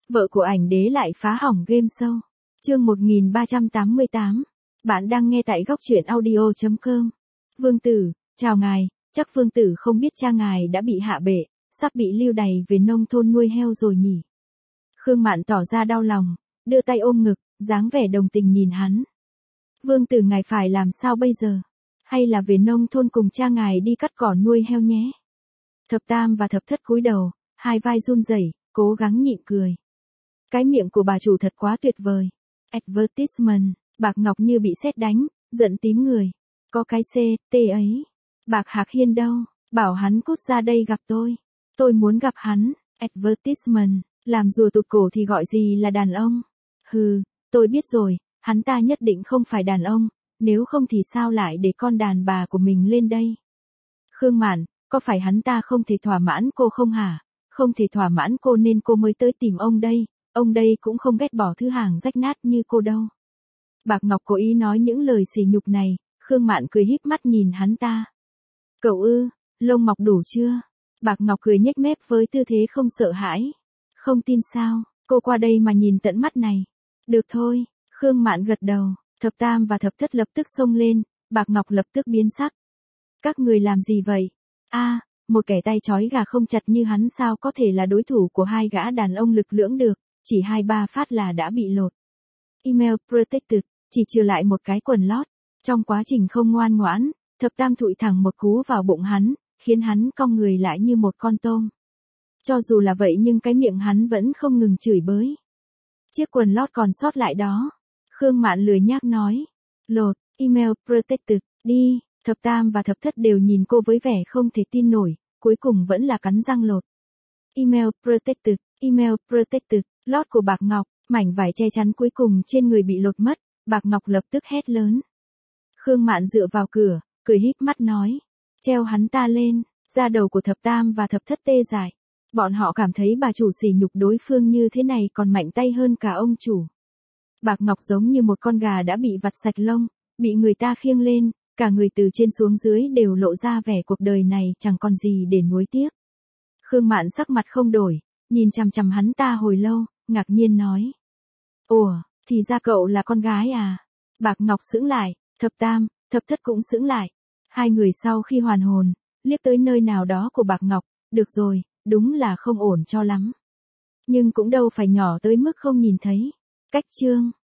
Vợ của ảnh đế lại phá hỏng game show. Chương 1388. Bạn đang nghe tại góc truyện audio.com. Vương Tử, chào ngài, chắc Vương Tử không biết cha ngài đã bị hạ bệ, sắp bị lưu đày về nông thôn nuôi heo rồi nhỉ. Khương Mạn tỏ ra đau lòng, đưa tay ôm ngực, dáng vẻ đồng tình nhìn hắn. Vương Tử, ngài phải làm sao bây giờ? Hay là về nông thôn cùng cha ngài đi cắt cỏ nuôi heo nhé? Thập Tam và Thập Thất cúi đầu, hai vai run rẩy, cố gắng nhịn cười. Cái miệng của bà chủ thật quá tuyệt vời. Advertisement, Bạc Ngọc như bị sét đánh, giận tím người. Có cái CT ấy. Bạc Hạc Hiên đâu? Bảo hắn cút ra đây gặp tôi. Tôi muốn gặp hắn. Advertisement, làm rùa tụt cổ thì gọi gì là đàn ông? Hừ, tôi biết rồi, hắn ta nhất định không phải đàn ông, nếu không thì sao lại để con đàn bà của mình lên đây? Khương Mạn, có phải hắn ta không thể thỏa mãn cô không hả? Không thể thỏa mãn cô nên cô mới tới tìm ông đây cũng không ghét bỏ thứ hàng rách nát như cô đâu. Bạc Ngọc cố ý nói những lời sỉ nhục này, Khương Mạn cười híp mắt nhìn hắn ta. Cậu lông mọc đủ chưa? Bạc Ngọc cười nhếch mép với tư thế không sợ hãi. Không tin sao, cô qua đây mà nhìn tận mắt này. Được thôi, Khương Mạn gật đầu, Thập Tam và Thập Thất lập tức xông lên, Bạc Ngọc lập tức biến sắc. Các người làm gì vậy? Một kẻ tay trói gà không chặt như hắn sao có thể là đối thủ của hai gã đàn ông lực lưỡng được, chỉ 2-3 phát là đã bị lột. Email protected, chỉ trừ lại một cái quần lót. Trong quá trình không ngoan ngoãn, Thập Tam thụi thẳng một cú vào bụng hắn, khiến hắn cong người lại như một con tôm. Cho dù là vậy nhưng cái miệng hắn vẫn không ngừng chửi bới. Chiếc quần lót còn sót lại đó. Khương Mạn lười nhác nói. Lột, email protected, đi. Thập Tam và Thập Thất đều nhìn cô với vẻ không thể tin nổi, cuối cùng vẫn là cắn răng lột. Email protected, lót của Bạc Ngọc, mảnh vải che chắn cuối cùng trên người bị lột mất, Bạc Ngọc lập tức hét lớn. Khương Mạn dựa vào cửa, cười híp mắt nói. Treo hắn ta lên, da đầu của Thập Tam và Thập Thất tê dại. Bọn họ cảm thấy bà chủ sỉ nhục đối phương như thế này còn mạnh tay hơn cả ông chủ. Bạc Ngọc giống như một con gà đã bị vặt sạch lông, bị người ta khiêng lên, cả người từ trên xuống dưới đều lộ ra vẻ cuộc đời này chẳng còn gì để nuối tiếc. Khương Mạn sắc mặt không đổi, nhìn chằm chằm hắn ta hồi lâu, ngạc nhiên nói. Ủa, thì ra cậu là con gái à? Bạc Ngọc sững lại, Thập Tam, Thập Thất cũng sững lại. Hai người sau khi hoàn hồn, liếc tới nơi nào đó của Bạc Ngọc, được rồi, đúng là không ổn cho lắm. Nhưng cũng đâu phải nhỏ tới mức không nhìn thấy. Cách chương.